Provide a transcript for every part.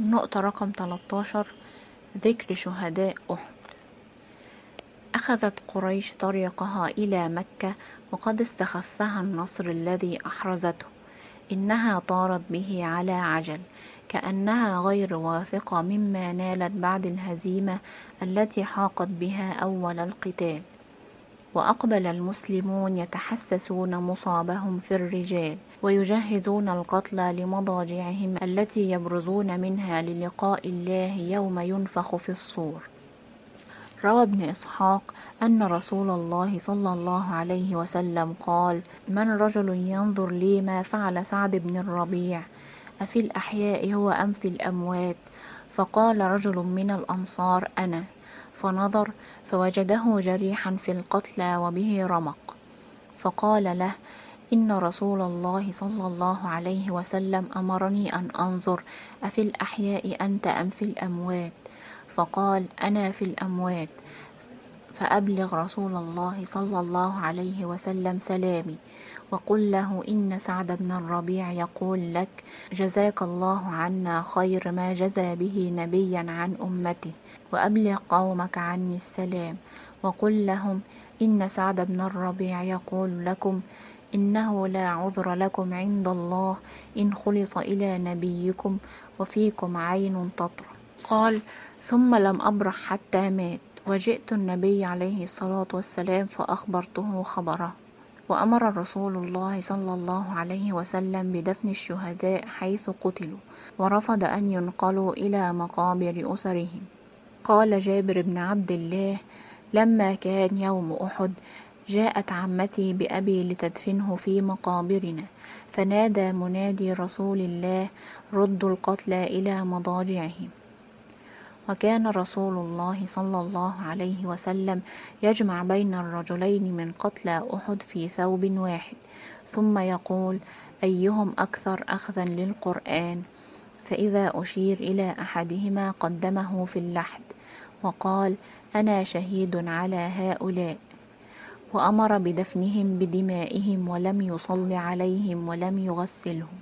النقطة رقم 13: ذكر شهداء أحد. أخذت قريش طريقها إلى مكة وقد استخفها النصر الذي أحرزته. إنها طارت به على عجل، كأنها غير واثقة مما نالت بعد الهزيمة التي حاقت بها أول القتال. وأقبل المسلمون يتحسسون مصابهم في الرجال، ويجهزون القتلى لمضاجعهم التي يبرزون منها للقاء الله يوم ينفخ في الصور. روى ابن إسحاق أن رسول الله صلى الله عليه وسلم قال: من رجل ينظر لي ما فعل سعد بن الربيع، أفي الأحياء هو أم في الأموات؟ فقال رجل من الأنصار: أنا. فنظر فوجده جريحا في القتلى وبه رمق، فقال له: إن رسول الله صلى الله عليه وسلم أمرني أن أنظر أفي الأحياء أنت أم في الأموات؟ فقال: أنا في الأموات. فأبلغ رسول الله صلى الله عليه وسلم سلامي، وقل له إن سعد بن الربيع يقول لك: جزاك الله عنا خير ما جزى به نبيا عن أمته، وأبلغ قومك عني السلام، وقل لهم إن سعد بن الربيع يقول لكم: إنه لا عذر لكم عند الله إن خلص إلى نبيكم وفيكم عين تطرح. قال: ثم لم أبرح حتى مات، وجئت النبي عليه الصلاة والسلام فأخبرته خبره. وأمر رسول الله صلى الله عليه وسلم بدفن الشهداء حيث قتلوا، ورفض أن ينقلوا إلى مقابر أسرهم. قال جابر بن عبد الله: لما كان يوم أحد جاءت عمتي بأبي لتدفنه في مقابرنا، فنادى منادي رسول الله: ردوا القتلى إلى مضاجعهم. وكان رسول الله صلى الله عليه وسلم يجمع بين الرجلين من قتلى أحد في ثوب واحد، ثم يقول: أيهم أكثر أخذا للقرآن؟ فإذا أشير إلى أحدهما قدمه في اللحد وقال: أنا شهيد على هؤلاء. وأمر بدفنهم بدمائهم، ولم يصل عليهم ولم يغسلهم.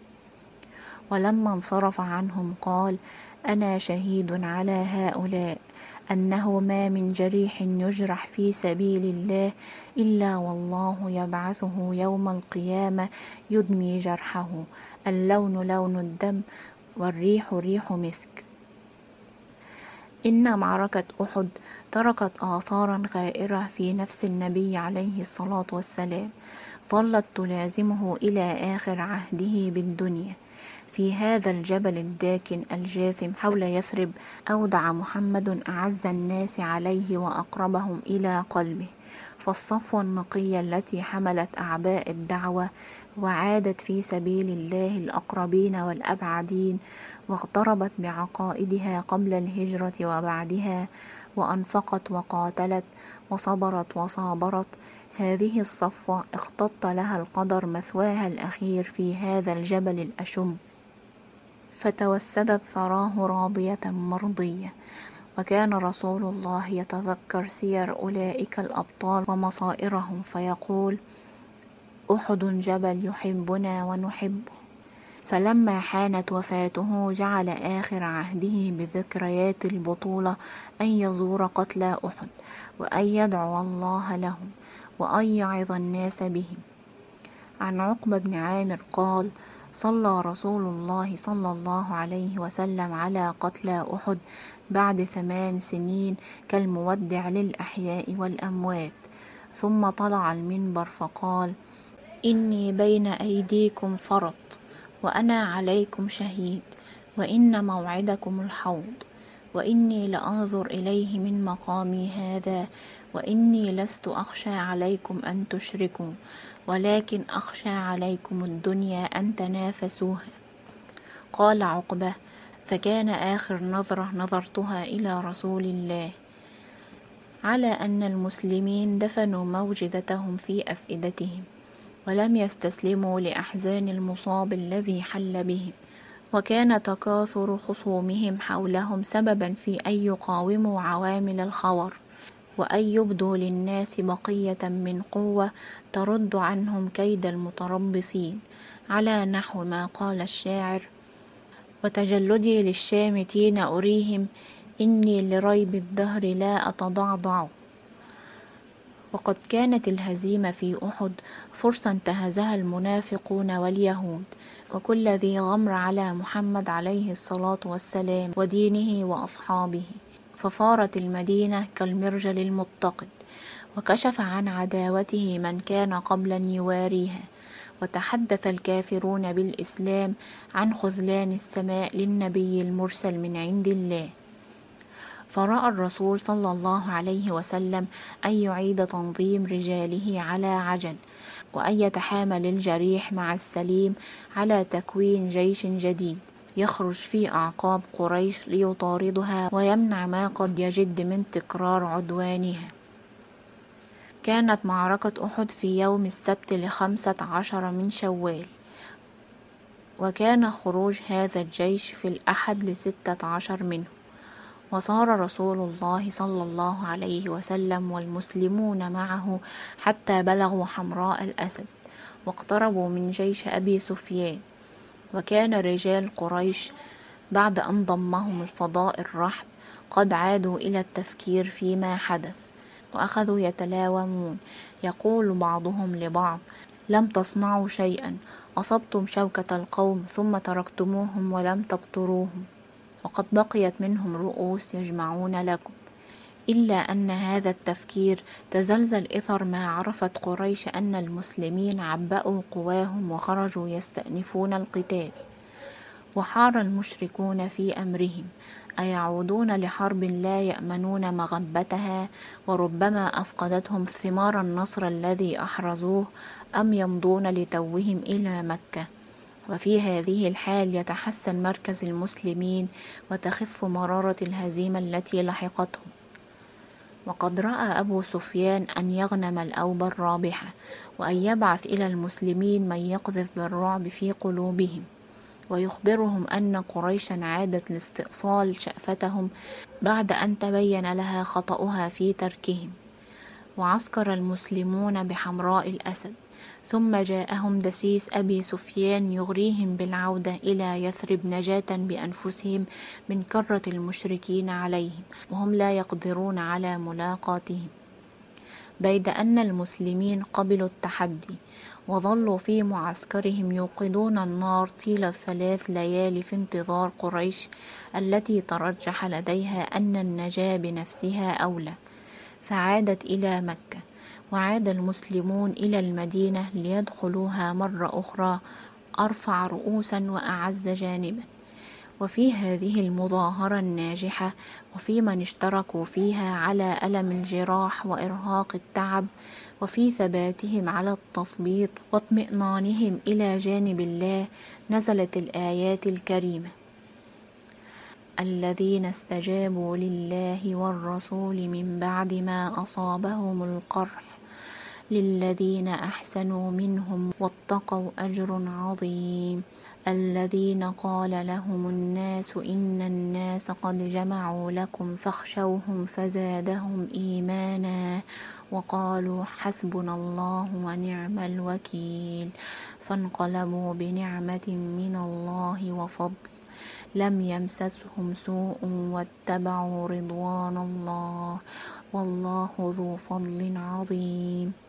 ولما انصرف عنهم قال: أنا شهيد على هؤلاء أنه ما من جريح يجرح في سبيل الله إلا والله يبعثه يوم القيامة يدمي جرحه، اللون لون الدم والريح ريح مسك. إن معركة أحد تركت آثارا غائرة في نفس النبي عليه الصلاة والسلام، ظلت تلازمه إلى آخر عهده بالدنيا. في هذا الجبل الداكن الجاثم حول يثرب أودع محمد أعز الناس عليه وأقربهم إلى قلبه، فالصفوة النقية التي حملت أعباء الدعوة وعادت في سبيل الله الأقربين والأبعدين، واغتربت بعقائدها قبل الهجرة وبعدها، وأنفقت وقاتلت وصبرت وصابرت، هذه الصفوة اختط لها القدر مثواها الأخير في هذا الجبل الأشم، فتوسدت ثراه راضية مرضية. وكان رسول الله يتذكر سير أولئك الأبطال ومصائرهم فيقول: أحد جبل يحبنا ونحبه. فلما حانت وفاته جعل آخر عهده بذكريات البطولة أن يزور قتلى أحد، وأن يدعو الله لهم، وأن يعظ الناس بهم. عن عقبة بن عامر قال: صلى رسول الله صلى الله عليه وسلم على قتلى أحد بعد 8 سنين كالمودع للأحياء والأموات، ثم طلع المنبر فقال: إني بين أيديكم فرط، وأنا عليكم شهيد، وإن موعدكم الحوض، وإني لأنظر إليه من مقامي هذا، وإني لست أخشى عليكم أن تشركوا، ولكن أخشى عليكم الدنيا أن تنافسوها. قال عقبة: فكان آخر نظرة نظرتها إلى رسول الله، على أن المسلمين دفنوا موجدتهم في أفئدتهم، ولم يستسلموا لأحزان المصاب الذي حل بهم، وكان تكاثر خصومهم حولهم سببا في أن يقاوموا عوامل الخور، وأن يبدوا للناس بقية من قوة ترد عنهم كيد المتربصين، على نحو ما قال الشاعر: وتجلدي للشامتين أريهم إني لريب الدهر لا أتضعضع. وقد كانت الهزيمة في أحد فرصة انتهزها المنافقون واليهود وكل ذي غمر على محمد عليه الصلاة والسلام ودينه وأصحابه، ففارت المدينة كالمرجل المتقد، وكشف عن عداوته من كان قبلا يواريها، وتحدث الكافرون بالإسلام عن خذلان السماء للنبي المرسل من عند الله. فرأى الرسول صلى الله عليه وسلم أن يعيد تنظيم رجاله على عجل، وأن يتحامل الجريح مع السليم على تكوين جيش جديد يخرج في أعقاب قريش ليطاردها ويمنع ما قد يجد من تكرار عدوانها. كانت معركة أحد في يوم السبت 15 من شوال، وكان خروج هذا الجيش في الأحد 16 منه. وصار رسول الله صلى الله عليه وسلم والمسلمون معه حتى بلغوا حمراء الأسد، واقتربوا من جيش أبي سفيان. وكان رجال قريش بعد أن ضمهم الفضاء الرحب قد عادوا إلى التفكير فيما حدث، وأخذوا يتلاومون، يقول بعضهم لبعض: لم تصنعوا شيئا، أصبتم شوكة القوم ثم تركتموهم ولم تبتروهم، وقد بقيت منهم رؤوس يجمعون لكم. إلا أن هذا التفكير تزلزل إثر ما عرفت قريش أن المسلمين عبأوا قواهم وخرجوا يستأنفون القتال. وحار المشركون في أمرهم، أيعودون لحرب لا يأمنون مغبتها وربما أفقدتهم ثمار النصر الذي أحرزوه، أم يمضون لتوهم إلى مكة؟ وفي هذه الحال يتحسن مركز المسلمين وتخف مرارة الهزيمة التي لحقتهم. وقد رأى أبو سفيان أن يغنم الأوبة الرابحة، وأن يبعث إلى المسلمين من يقذف بالرعب في قلوبهم، ويخبرهم أن قريشا عادت لاستئصال شأفتهم بعد أن تبين لها خطأها في تركهم. وعسكر المسلمون بحمراء الأسد، ثم جاءهم دسيس أبي سفيان يغريهم بالعودة إلى يثرب نجاة بأنفسهم من كرة المشركين عليهم، وهم لا يقدرون على ملاقاتهم، بيد أن المسلمين قبلوا التحدي، وظلوا في معسكرهم يوقدون النار طيلة 3 ليالي في انتظار قريش التي ترجح لديها أن النجاة بنفسها أولى، فعادت إلى مكة. وعاد المسلمون إلى المدينة ليدخلوها مرة أخرى أرفع رؤوسا وأعز جانبا. وفي هذه المظاهرة الناجحة، وفي من اشتركوا فيها على ألم الجراح وإرهاق التعب، وفي ثباتهم على التثبيط واطمئنانهم إلى جانب الله، نزلت الآيات الكريمة: الذين استجابوا لله والرسول من بعد ما أصابهم القرح للذين أحسنوا منهم واتقوا أجر عظيم. الذين قال لهم الناس إن الناس قد جمعوا لكم فاخشوهم فزادهم إيمانا وقالوا حسبنا الله ونعم الوكيل، فانقلبوا بنعمة من الله وفضل لم يمسسهم سوء واتبعوا رضوان الله والله ذو فضل عظيم.